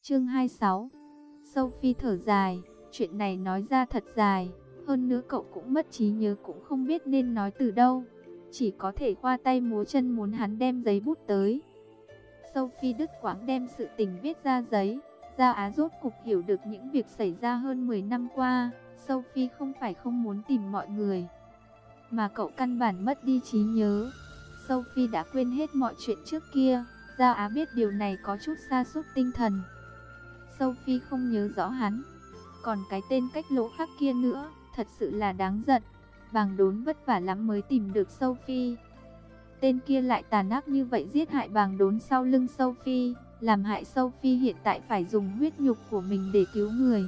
Chương 26. Sophie thở dài, chuyện này nói ra thật dài, hơn nữa cậu cũng mất trí nhớ, cũng không biết nên nói từ đâu, chỉ có thể khoa tay múa chân muốn hắn đem giấy bút tới. Sophie đứt quãng đem sự tình viết ra giấy. Gia Á rốt cục hiểu được những việc xảy ra hơn 10 năm qua. Sophie không phải không muốn tìm mọi người, mà cậu căn bản mất đi trí nhớ. Sophie đã quên hết mọi chuyện trước kia. Gia Á biết điều này có chút sa sút tinh thần. Sophie không nhớ rõ hắn. Còn cái tên Cách Lỗ Khắc kia nữa, thật sự là đáng giận. Bàng Đốn vất vả lắm mới tìm được Sophie. Tên kia lại tàn ác như vậy, giết hại Bàng Đốn sau lưng Sophie, làm hại Sophie hiện tại phải dùng huyết nhục của mình để cứu người.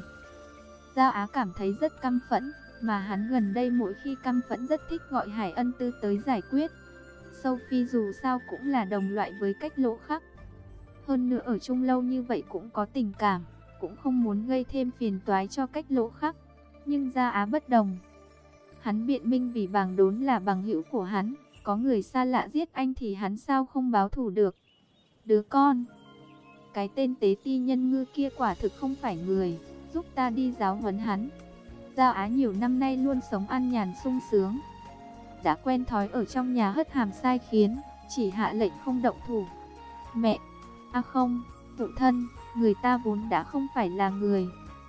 Gia Á cảm thấy rất căm phẫn, mà hắn gần đây mỗi khi căm phẫn rất thích gọi Hải Ân Tư tới giải quyết. Sophie dù sao cũng là đồng loại với Cách Lỗ Khắc. Hơn nữa ở chung lâu như vậy cũng có tình cảm, cũng không muốn gây thêm phiền toái cho Cách Lỗ Khắc. Nhưng Gia Á bất đồng. Hắn biện minh vì Bàng Đốn là bằng hữu của hắn, có người xa lạ giết anh thì hắn sao không báo thù được. Đứa con, cái tên Tế Ti Nhân Ngư kia quả thực không phải người, giúp ta đi giáo huấn hắn. Gia Á nhiều năm nay luôn sống an nhàn sung sướng, đã quen thói ở trong nhà hất hàm sai khiến, chỉ hạ lệnh không động thủ. Mẹ, không, phụ thân, người ta vốn đã không phải là người.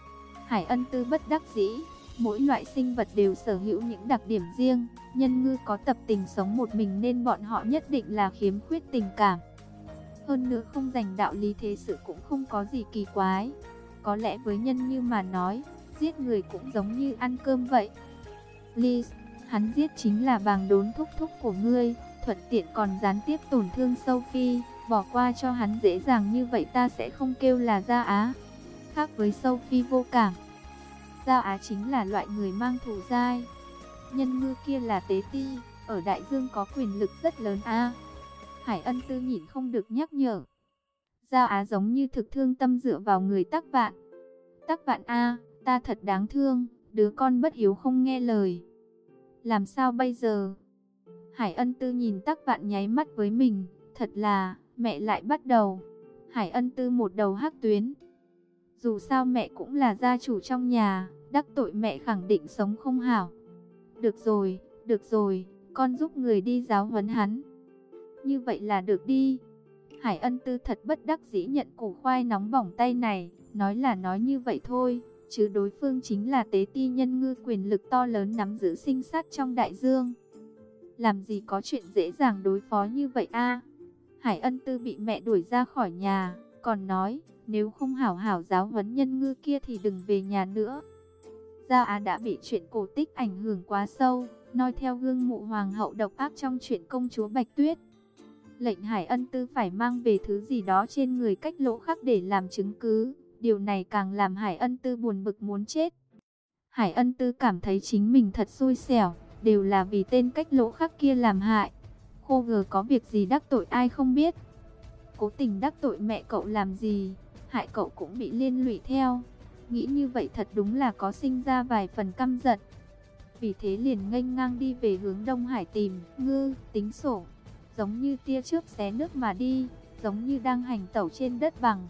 Hải Ân Tư bất đắc dĩ, mỗi loại sinh vật đều sở hữu những đặc điểm riêng. Nhân ngư có tập tình sống một mình nên bọn họ nhất định là khiếm khuyết tình cảm. Hơn nữa không giành đạo lý thế sự cũng không có gì kỳ quái. Có lẽ với nhân như mà nói, giết người cũng giống như ăn cơm vậy. Liz, hắn giết chính là Bàng Đốn thúc thúc của ngươi, thuận tiện còn gián tiếp tổn thương Sophie. Bỏ qua cho hắn dễ dàng như vậy ta sẽ không kêu là Gia Á. Khác với Sophie vô cảm, Gia Á chính là loại người mang thù dai. Nhân ngư kia là Tế Ti, ở đại dương có quyền lực rất lớn a. Hải Ân Tư nhìn không được nhắc nhở. Gia Á giống như thực thương tâm dựa vào người Tắc Vạn. Tắc Vạn a, ta thật đáng thương, đứa con bất hiếu không nghe lời. Làm sao bây giờ? Hải Ân Tư nhìn Tắc Vạn nháy mắt với mình, thật là, mẹ lại bắt đầu. Hải Ân Tư một đầu hắc tuyến. Dù sao mẹ cũng là gia chủ trong nhà, đắc tội mẹ khẳng định sống không hảo. Được rồi, con giúp người đi giáo huấn hắn. Như vậy là được đi. Hải Ân Tư thật bất đắc dĩ nhận củ khoai nóng bỏng tay này, nói là nói như vậy thôi, chứ đối phương chính là Tế Ti Nhân Ngư, quyền lực to lớn nắm giữ sinh sát trong đại dương. Làm gì có chuyện dễ dàng đối phó như vậy a. Hải Ân Tư bị mẹ đuổi ra khỏi nhà, còn nói, nếu không hảo hảo giáo huấn Nhân Ngư kia thì đừng về nhà nữa. Gia Á đã bị chuyện cổ tích ảnh hưởng quá sâu, noi theo gương mộ hoàng hậu độc ác trong chuyện công chúa Bạch Tuyết. Lệnh Hải Ân Tư phải mang về thứ gì đó trên người Cách Lỗ Khắc để làm chứng cứ. Điều này càng làm Hải Ân Tư buồn bực muốn chết. Hải Ân Tư cảm thấy chính mình thật xui xẻo, đều là vì tên Cách Lỗ Khắc kia làm hại. Khô gờ có việc gì đắc tội ai không biết. Cố tình đắc tội mẹ cậu làm gì, hại cậu cũng bị liên lụy theo. Nghĩ như vậy thật đúng là có sinh ra vài phần căm giận. Vì thế liền nghênh ngang đi về hướng Đông Hải tìm Ngư tính sổ. Giống như tia chớp xé nước mà đi, giống như đang hành tẩu trên đất bằng.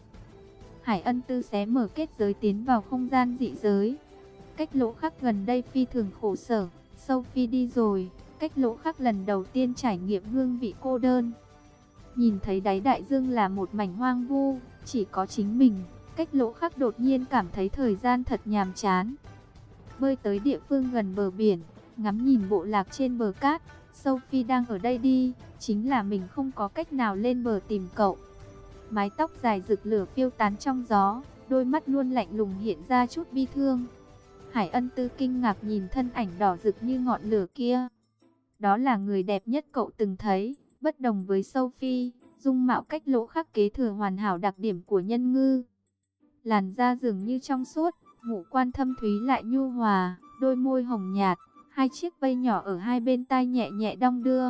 Hải Ân Tư xé mở kết giới tiến vào không gian dị giới. Cách Lỗ Khắc gần đây phi thường khổ sở. Sophie đi rồi, Cách Lỗ Khắc lần đầu tiên trải nghiệm hương vị cô đơn. Nhìn thấy đáy đại dương là một mảnh hoang vu, chỉ có chính mình. Cách Lỗ Khắc đột nhiên cảm thấy thời gian thật nhàm chán. Bơi tới địa phương gần bờ biển, ngắm nhìn bộ lạc trên bờ cát. Sophie đang ở đây đi, chính là mình không có cách nào lên bờ tìm cậu. Mái tóc dài rực lửa phiêu tán trong gió, đôi mắt luôn lạnh lùng hiện ra chút bi thương. Hải Ân Tư kinh ngạc nhìn thân ảnh đỏ rực như ngọn lửa kia. Đó là người đẹp nhất cậu từng thấy, bất đồng với Sophie, dung mạo Cách Lỗ Khắc kế thừa hoàn hảo đặc điểm của Nhân Ngư. Làn da dường như trong suốt, ngũ quan thâm thúy lại nhu hòa, đôi môi hồng nhạt, hai chiếc vây nhỏ ở hai bên tai nhẹ nhẹ đong đưa.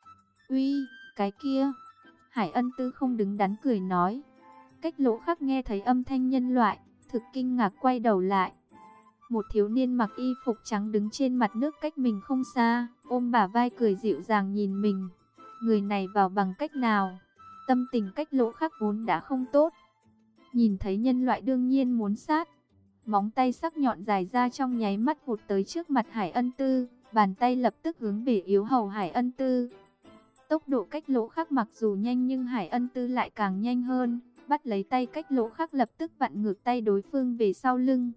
Uy, cái kia. Hải Ân Tư không đứng đắn cười nói. Cách Lỗ Khắc nghe thấy âm thanh nhân loại, thực kinh ngạc quay đầu lại. Một thiếu niên mặc y phục trắng đứng trên mặt nước cách mình không xa, ôm bả vai cười dịu dàng nhìn mình. Người này vào bằng cách nào? Tâm tình Cách Lỗ Khắc vốn đã không tốt. Nhìn thấy nhân loại đương nhiên muốn sát. Móng tay sắc nhọn dài ra trong nháy mắt vụt tới trước mặt Hải Ân Tư, bàn tay lập tức hướng về yếu hầu Hải Ân Tư. Tốc độ Cách Lỗ Khắc mặc dù nhanh nhưng Hải Ân Tư lại càng nhanh hơn, bắt lấy tay Cách Lỗ Khắc lập tức vặn ngược tay đối phương về sau lưng.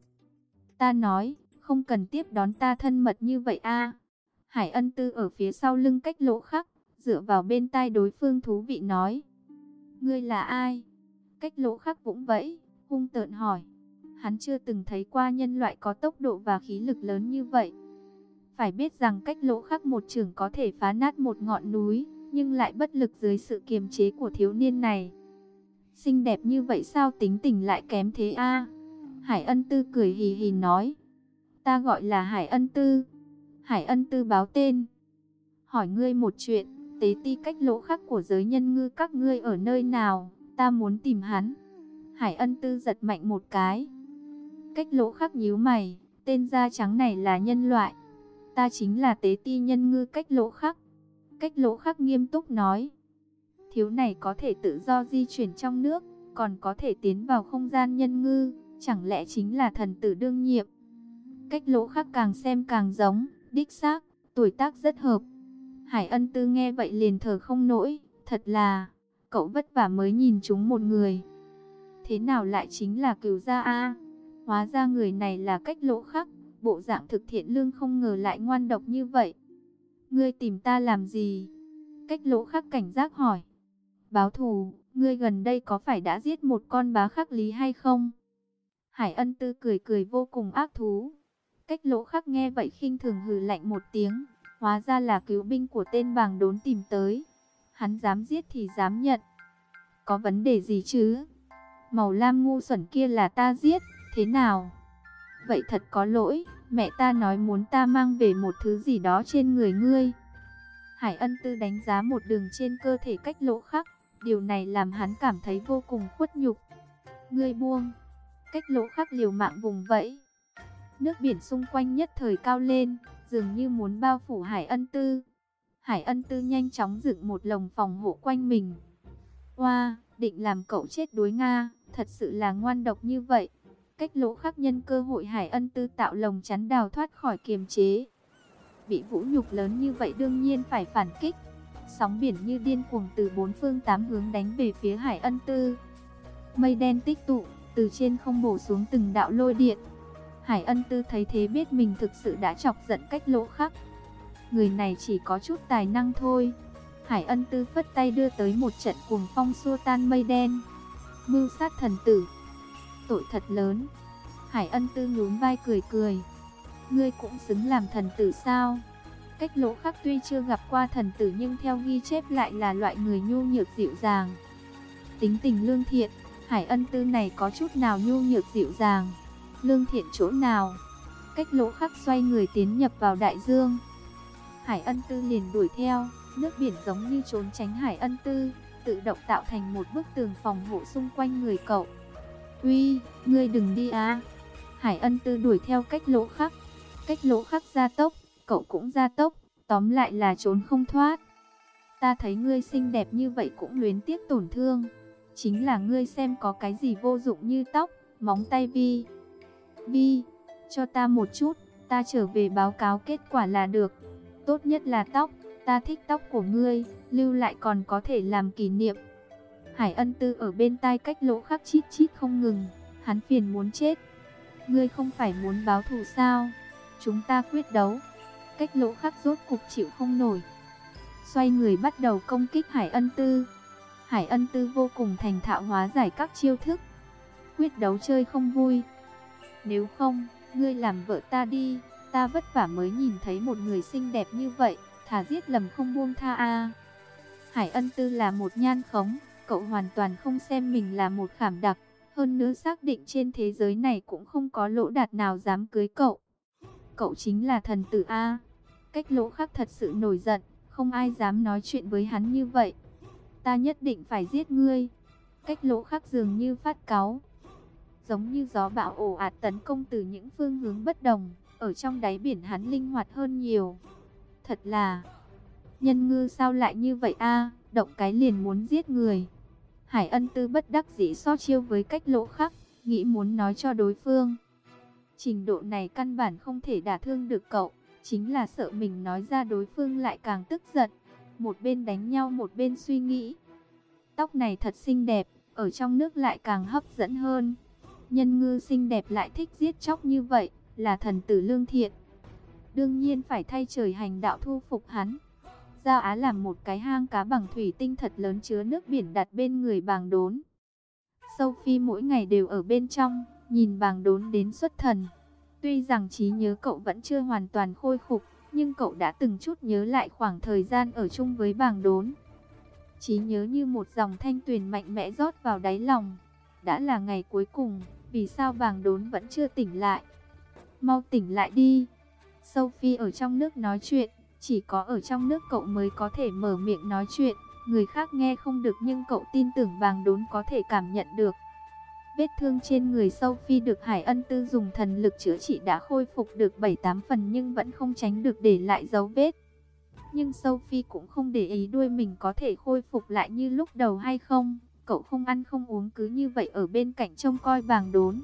Ta nói, không cần tiếp đón ta thân mật như vậy a. Hải Ân Tư ở phía sau lưng Cách Lỗ Khắc, dựa vào bên tai đối phương thú vị nói. Ngươi là ai? Cách Lỗ Khắc vũng vẫy, hung tợn hỏi. Hắn chưa từng thấy qua nhân loại có tốc độ và khí lực lớn như vậy. Phải biết rằng Cách Lỗ Khắc một chưởng có thể phá nát một ngọn núi, nhưng lại bất lực dưới sự kiềm chế của thiếu niên này. Xinh đẹp như vậy sao tính tình lại kém thế a? Hải Ân Tư cười hì hì nói. Ta gọi là Hải Ân Tư. Hải Ân Tư báo tên. Hỏi ngươi một chuyện, tế ti Cách Lỗ Khắc của giới nhân ngư các ngươi ở nơi nào? Ta muốn tìm hắn. Hải Ân Tư giật mạnh một cái. Cách Lỗ Khắc nhíu mày, tên da trắng này là nhân loại. Ta chính là tế ti nhân ngư Cách Lỗ Khắc. Cách Lỗ Khắc nghiêm túc nói. Thiếu này có thể tự do di chuyển trong nước, còn có thể tiến vào không gian nhân ngư, chẳng lẽ chính là thần tử đương nhiệm? Cách Lỗ Khắc càng xem càng giống, đích xác, tuổi tác rất hợp. Hải Ân Tư nghe vậy liền thở không nổi, thật là, cậu vất vả mới nhìn chúng một người. Thế nào lại chính là Cửu Gia a? Hóa ra người này là Cách Lỗ Khắc, bộ dạng thực thiện lương không ngờ lại ngoan độc như vậy. Ngươi tìm ta làm gì? Cách Lỗ Khắc cảnh giác hỏi. Báo thù, ngươi gần đây có phải đã giết một con bá khắc lý hay không? Hải Ân Tư cười cười vô cùng ác thú. Cách Lỗ Khắc nghe vậy khinh thường hừ lạnh một tiếng, hóa ra là cứu binh của tên bàng đốn tìm tới. Hắn dám giết thì dám nhận. Có vấn đề gì chứ? Màu lam ngu xuẩn kia là ta giết, thế nào? Vậy thật có lỗi, mẹ ta nói muốn ta mang về một thứ gì đó trên người ngươi. Hải Ân Tư đánh giá một đường trên cơ thể Cách Lỗ Khắc, điều này làm hắn cảm thấy vô cùng khuất nhục. Ngươi buông. Cách Lỗ Khắc liều mạng vùng vẫy. Nước biển xung quanh nhất thời cao lên, dường như muốn bao phủ Hải Ân Tư. Hải Ân Tư nhanh chóng dựng một lồng phòng hộ quanh mình. Oa, định làm cậu chết đuối Nga, thật sự là ngoan độc như vậy. Cách Lỗ Khắc nhân cơ hội Hải Ân Tư tạo lồng chắn đào thoát khỏi kiềm chế. Bị vũ nhục lớn như vậy đương nhiên phải phản kích. Sóng biển như điên cuồng từ bốn phương tám hướng đánh về phía Hải Ân Tư. Mây đen tích tụ, từ trên không bổ xuống từng đạo lôi điện. Hải Ân Tư thấy thế biết mình thực sự đã chọc giận Cách Lỗ Khắc. Người này chỉ có chút tài năng thôi. Hải Ân Tư phất tay đưa tới một trận cuồng phong xua tan mây đen. Mưu sát thần tử. Tội thật lớn. Hải Ân Tư nhún vai cười cười. Ngươi cũng xứng làm thần tử sao? Cách Lỗ Khắc tuy chưa gặp qua thần tử nhưng theo ghi chép lại là loại người nhu nhược dịu dàng. Tính tình lương thiện, Hải Ân Tư này có chút nào nhu nhược dịu dàng? Lương thiện chỗ nào? Cách Lỗ Khắc xoay người tiến nhập vào đại dương. Hải Ân Tư liền đuổi theo, nước biển giống như trốn tránh Hải Ân Tư, tự động tạo thành một bức tường phòng hộ xung quanh người cậu. Uy, ngươi đừng đi à! Hải Ân Tư đuổi theo Cách Lỗ Khắc. Cách Lỗ Khắc gia tốc, cậu cũng gia tốc, tóm lại là trốn không thoát. Ta thấy ngươi xinh đẹp như vậy cũng luyến tiếc tổn thương. Chính là ngươi xem có cái gì vô dụng như tóc, móng tay Vi. Vi, cho ta một chút, ta trở về báo cáo kết quả là được. Tốt nhất là tóc, ta thích tóc của ngươi, lưu lại còn có thể làm kỷ niệm. Hải Ân Tư ở bên tai Cách Lỗ Khắc chít chít không ngừng, hắn phiền muốn chết. Ngươi không phải muốn báo thù sao? Chúng ta quyết đấu. Cách Lỗ Khắc rốt cục chịu không nổi, xoay người bắt đầu công kích Hải Ân Tư. Hải Ân Tư vô cùng thành thạo hóa giải các chiêu thức. Quyết đấu chơi không vui. Nếu không, ngươi làm vợ ta đi, ta vất vả mới nhìn thấy một người xinh đẹp như vậy, thà giết lầm không buông tha a. Hải Ân Tư là một nhan khống, cậu hoàn toàn không xem mình là một khảm đặc, hơn nữa xác định trên thế giới này cũng không có lỗ đạt nào dám cưới cậu. Cậu chính là thần tử a. Cách Lỗ Khắc thật sự nổi giận, không ai dám nói chuyện với hắn như vậy. Ta nhất định phải giết ngươi. Cách Lỗ Khắc dường như phát cáu, giống như gió bão ồ ạt tấn công từ những phương hướng bất đồng. Ở trong đáy biển hắn linh hoạt hơn nhiều. Thật là, nhân ngư sao lại như vậy a, động cái liền muốn giết người. Hải Ân Tư bất đắc dĩ so chiêu với cách Lỗ Khắc, nghĩ muốn nói cho đối phương. Trình độ này căn bản không thể đả thương được cậu, chính là sợ mình nói ra đối phương lại càng tức giận. Một bên đánh nhau một bên suy nghĩ. Tóc này thật xinh đẹp, ở trong nước lại càng hấp dẫn hơn. Nhân ngư xinh đẹp lại thích giết chóc như vậy, là thần tử lương thiện. Đương nhiên phải thay trời hành đạo thu phục hắn. Giao Á làm một cái hang cá bằng thủy tinh thật lớn chứa nước biển đặt bên người Bàng Đốn. Sophie mỗi ngày đều ở bên trong, nhìn Bàng Đốn đến xuất thần. Tuy rằng trí nhớ cậu vẫn chưa hoàn toàn khôi phục, nhưng cậu đã từng chút nhớ lại khoảng thời gian ở chung với Bàng Đốn. Trí nhớ như một dòng thanh tuyền mạnh mẽ rót vào đáy lòng. Đã là ngày cuối cùng, vì sao Bàng Đốn vẫn chưa tỉnh lại? Mau tỉnh lại đi. Sophie ở trong nước nói chuyện, chỉ có ở trong nước cậu mới có thể mở miệng nói chuyện. Người khác nghe không được nhưng cậu tin tưởng Bàng Đốn có thể cảm nhận được. Vết thương trên người Sophie được Hải Ân Tư dùng thần lực chữa trị đã khôi phục được 7-8 phần nhưng vẫn không tránh được để lại dấu vết. Nhưng Sophie cũng không để ý đuôi mình có thể khôi phục lại như lúc đầu hay không. Cậu không ăn không uống cứ như vậy ở bên cạnh trông coi Bàng Đốn.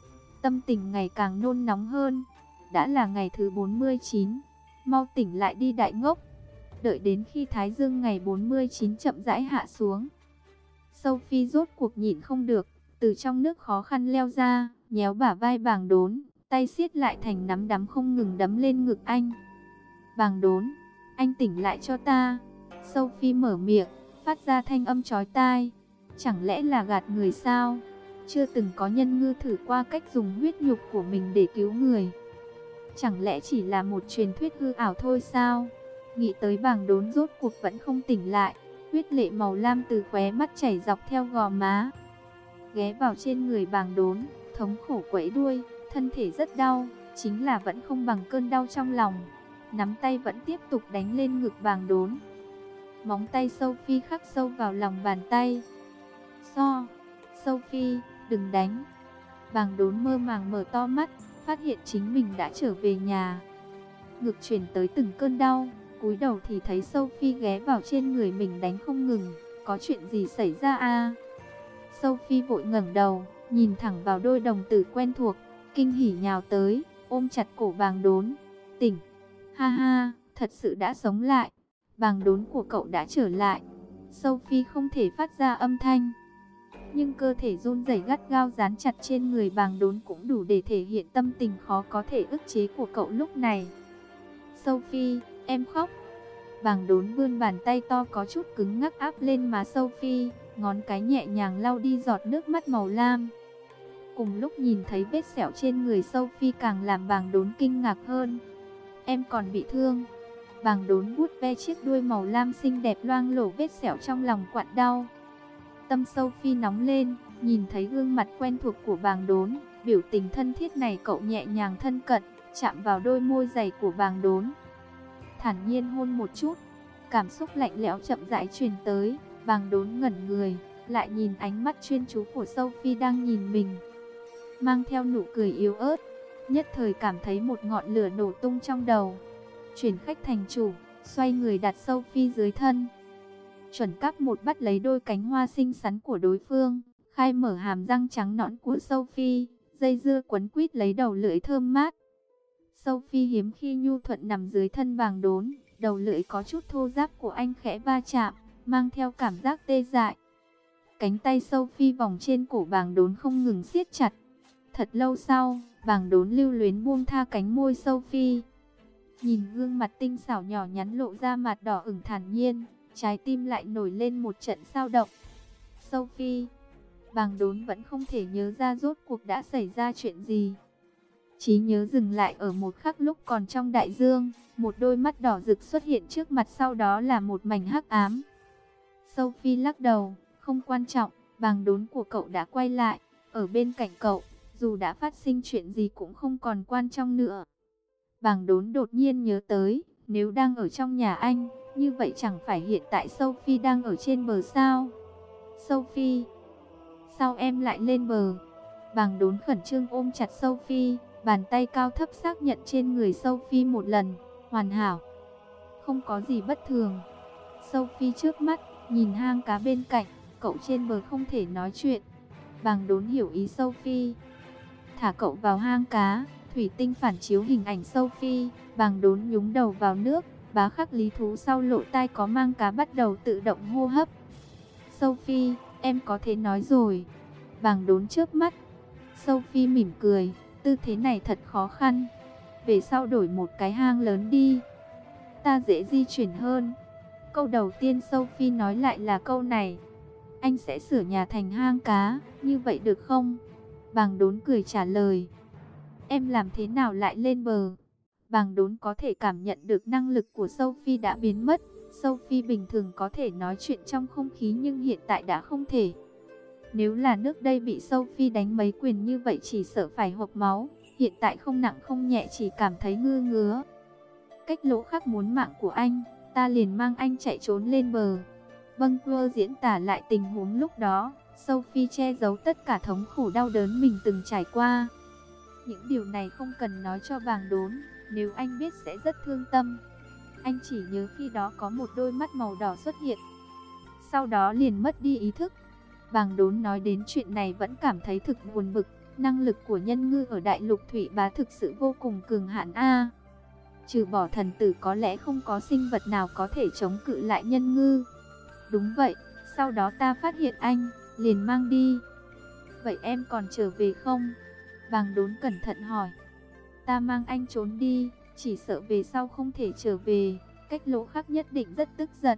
Tâm tình ngày càng nôn nóng hơn. Đã là ngày thứ 49. Mau tỉnh lại đi đại ngốc. Đợi đến khi thái dương ngày 49 chậm rãi hạ xuống, Sophie rốt cuộc nhịn không được, từ trong nước khó khăn leo ra, nhéo bả vai Bàng Đốn, tay siết lại thành nắm đấm không ngừng đấm lên ngực anh. Bàng Đốn, anh tỉnh lại cho ta. Sophie mở miệng, phát ra thanh âm chói tai. Chẳng lẽ là gạt người sao? Chưa từng có nhân ngư thử qua cách dùng huyết nhục của mình để cứu người. Chẳng lẽ chỉ là một truyền thuyết hư ảo thôi sao? Nghĩ tới Bàng Đốn rốt cuộc vẫn không tỉnh lại, huyết lệ màu lam từ khóe mắt chảy dọc theo gò má. Ghé vào trên người Bàng Đốn, thống khổ quẫy đuôi, thân thể rất đau, chính là vẫn không bằng cơn đau trong lòng. Nắm tay vẫn tiếp tục đánh lên ngực Bàng Đốn. Móng tay Sophie khắc sâu vào lòng bàn tay. Sophie, đừng đánh. Bàng Đốn mơ màng mở to mắt, phát hiện chính mình đã trở về nhà. Ngực truyền tới từng cơn đau, cúi đầu thì thấy Sophie ghé vào trên người mình đánh không ngừng. Có chuyện gì xảy ra à? Sophie vội ngẩng đầu, nhìn thẳng vào đôi đồng tử quen thuộc, kinh hỉ nhào tới, ôm chặt cổ Bàng Đốn. Tỉnh, ha ha, thật sự đã sống lại. Bàng Đốn của cậu đã trở lại. Sophie không thể phát ra âm thanh, nhưng cơ thể run rẩy gắt gao dán chặt trên người Bàng Đốn cũng đủ để thể hiện tâm tình khó có thể ức chế của cậu lúc này. Sophie, em khóc. Bàng Đốn vươn bàn tay to có chút cứng ngắc áp lên má Sophie, ngón cái nhẹ nhàng lau đi giọt nước mắt màu lam. Cùng lúc nhìn thấy vết sẹo trên người Sophie càng làm Bàng Đốn kinh ngạc hơn. Em còn bị thương. Bàng Đốn vuốt ve chiếc đuôi màu lam xinh đẹp loang lổ vết sẹo trong lòng quặn đau. Tâm Sophie nóng lên, nhìn thấy gương mặt quen thuộc của Bàng Đốn, biểu tình thân thiết này cậu nhẹ nhàng thân cận, chạm vào đôi môi dày của Bàng Đốn. Thản nhiên hôn một chút, cảm xúc lạnh lẽo chậm rãi truyền tới, Bàng Đốn ngẩn người, lại nhìn ánh mắt chuyên chú của Sophie đang nhìn mình. Mang theo nụ cười yếu ớt, nhất thời cảm thấy một ngọn lửa nổ tung trong đầu. Chuyển khách thành chủ, xoay người đặt Sophie dưới thân. Chuẩn cắp một bắt lấy đôi cánh hoa xinh xắn của đối phương, khai mở hàm răng trắng nõn của Sophie, dây dưa quấn quýt lấy đầu lưỡi thơm mát. Sophie hiếm khi nhu thuận nằm dưới thân Bàng Đốn, đầu lưỡi có chút thô ráp của anh khẽ va chạm, mang theo cảm giác tê dại. Cánh tay Sophie vòng trên cổ Bàng Đốn không ngừng siết chặt. Thật lâu sau, Bàng Đốn lưu luyến buông tha cánh môi Sophie. Nhìn gương mặt tinh xảo nhỏ nhắn lộ ra mặt đỏ ửng thản nhiên, trái tim lại nổi lên một trận xao động. Sophie, Bàng Đốn vẫn không thể nhớ ra rốt cuộc đã xảy ra chuyện gì. Trí nhớ dừng lại ở một khắc lúc còn trong đại dương, một đôi mắt đỏ rực xuất hiện trước mặt, sau đó là một mảnh hắc ám. Sophie lắc đầu, không quan trọng, Bàng Đốn của cậu đã quay lại, ở bên cạnh cậu, dù đã phát sinh chuyện gì cũng không còn quan trọng nữa. Bàng Đốn đột nhiên nhớ tới, nếu đang ở trong nhà anh, như vậy chẳng phải hiện tại Sophie đang ở trên bờ sao? Sophie, sao em lại lên bờ? Bàng Đốn khẩn trương ôm chặt Sophie, bàn tay cao thấp xác nhận trên người Sophie một lần, hoàn hảo, không có gì bất thường. Sophie trước mắt, nhìn hang cá bên cạnh, cậu trên bờ không thể nói chuyện. Bàng Đốn hiểu ý Sophie. Thả cậu vào hang cá. Thủy tinh phản chiếu hình ảnh Sophie. Bàng Đốn nhúng đầu vào nước. Bá khắc lý thú sau lỗ tai có mang cá bắt đầu tự động hô hấp. Sophie, em có thể nói rồi. Bàng Đốn chớp mắt. Sophie mỉm cười. Tư thế này thật khó khăn. Về sau đổi một cái hang lớn đi. Ta dễ di chuyển hơn. Câu đầu tiên Sophie nói lại là câu này. Anh sẽ sửa nhà thành hang cá, như vậy được không? Bàng Đốn cười trả lời. Em làm thế nào lại lên bờ? Bàng Đốn có thể cảm nhận được năng lực của Sophie đã biến mất. Sophie bình thường có thể nói chuyện trong không khí nhưng hiện tại đã không thể. Nếu là nước đây bị Sophie đánh mấy quyền như vậy chỉ sợ phải hộc máu. Hiện tại không nặng không nhẹ, chỉ cảm thấy ngứa ngứa. Cách Lỗ Khắc muốn mạng của anh, ta liền mang anh chạy trốn lên bờ. Bunker diễn tả lại tình huống lúc đó. Sophie che giấu tất cả thống khổ đau đớn mình từng trải qua. Những điều này không cần nói cho Bàng Đốn, nếu anh biết sẽ rất thương tâm. Anh chỉ nhớ khi đó có một đôi mắt màu đỏ xuất hiện, sau đó liền mất đi ý thức. Bàng Đốn nói đến chuyện này vẫn cảm thấy thực buồn bực. Năng lực của Nhân Ngư ở Đại Lục Thủy Bá thực sự vô cùng cường hãn a. Trừ bỏ thần tử có lẽ không có sinh vật nào có thể chống cự lại Nhân Ngư. Đúng vậy, sau đó ta phát hiện anh, liền mang đi. Vậy em còn trở về không? Bàng Đốn cẩn thận hỏi. Ta mang anh trốn đi, chỉ sợ về sau không thể trở về. Cách Lỗ Khắc nhất định rất tức giận.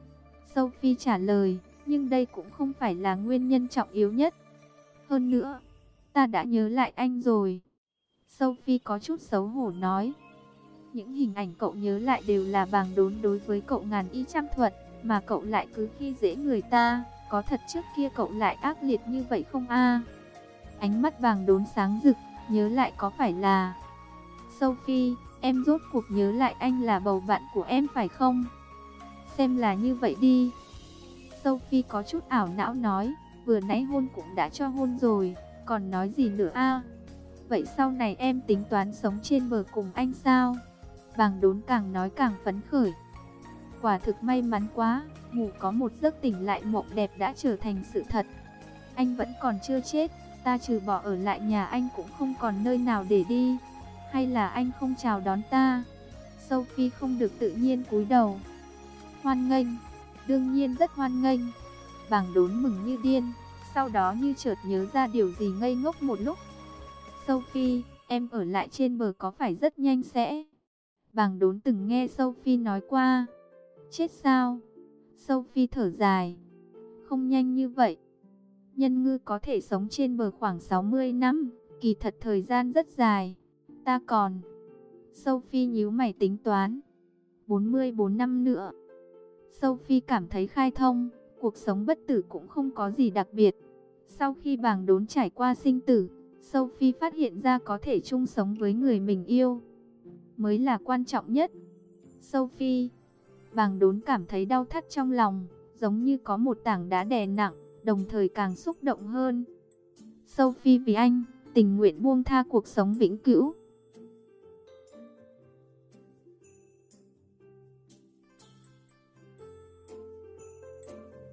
Sophie trả lời, nhưng đây cũng không phải là nguyên nhân trọng yếu nhất. Hơn nữa, ta đã nhớ lại anh rồi. Sophie có chút xấu hổ nói. Những hình ảnh cậu nhớ lại đều là Bàng Đốn đối với cậu ngàn y trăm thuận, mà cậu lại cứ khi dễ người ta. Có thật trước kia cậu lại ác liệt như vậy không a? Ánh mắt Bàng Đốn sáng rực, nhớ lại có phải là... Sophie, em rốt cuộc nhớ lại anh là bầu bạn của em phải không? Xem là như vậy đi. Sophie có chút ảo não nói, vừa nãy hôn cũng đã cho hôn rồi, còn nói gì nữa a? Vậy sau này em tính toán sống trên bờ cùng anh sao? Bàng Đốn càng nói càng phấn khởi. Quả thực may mắn quá, ngủ có một giấc tỉnh lại mộng đẹp đã trở thành sự thật. Anh vẫn còn chưa chết, ta trừ bỏ ở lại nhà anh cũng không còn nơi nào để đi. Hay là anh không chào đón ta? Sophie không được tự nhiên cúi đầu. Hoan nghênh, đương nhiên rất hoan nghênh. Bàng Đốn mừng như điên, sau đó như chợt nhớ ra điều gì ngây ngốc một lúc. Sophie, em ở lại trên bờ có phải rất nhanh sẽ? Bàng Đốn từng nghe Sophie nói qua. Chết sao? Sophie thở dài. Không nhanh như vậy. Nhân Ngư có thể sống trên bờ khoảng 60 năm, kỳ thật thời gian rất dài. Ta còn... Sophie nhíu mày tính toán. 44 năm nữa. Sophie cảm thấy khai thông, cuộc sống bất tử cũng không có gì đặc biệt. Sau khi Bàng Đốn trải qua sinh tử, Sophie phát hiện ra có thể chung sống với người mình yêu mới là quan trọng nhất. Sophie, Bàng Đốn cảm thấy đau thắt trong lòng, giống như có một tảng đá đè nặng, đồng thời càng xúc động hơn. Sophie vì anh, tình nguyện buông tha cuộc sống vĩnh cửu.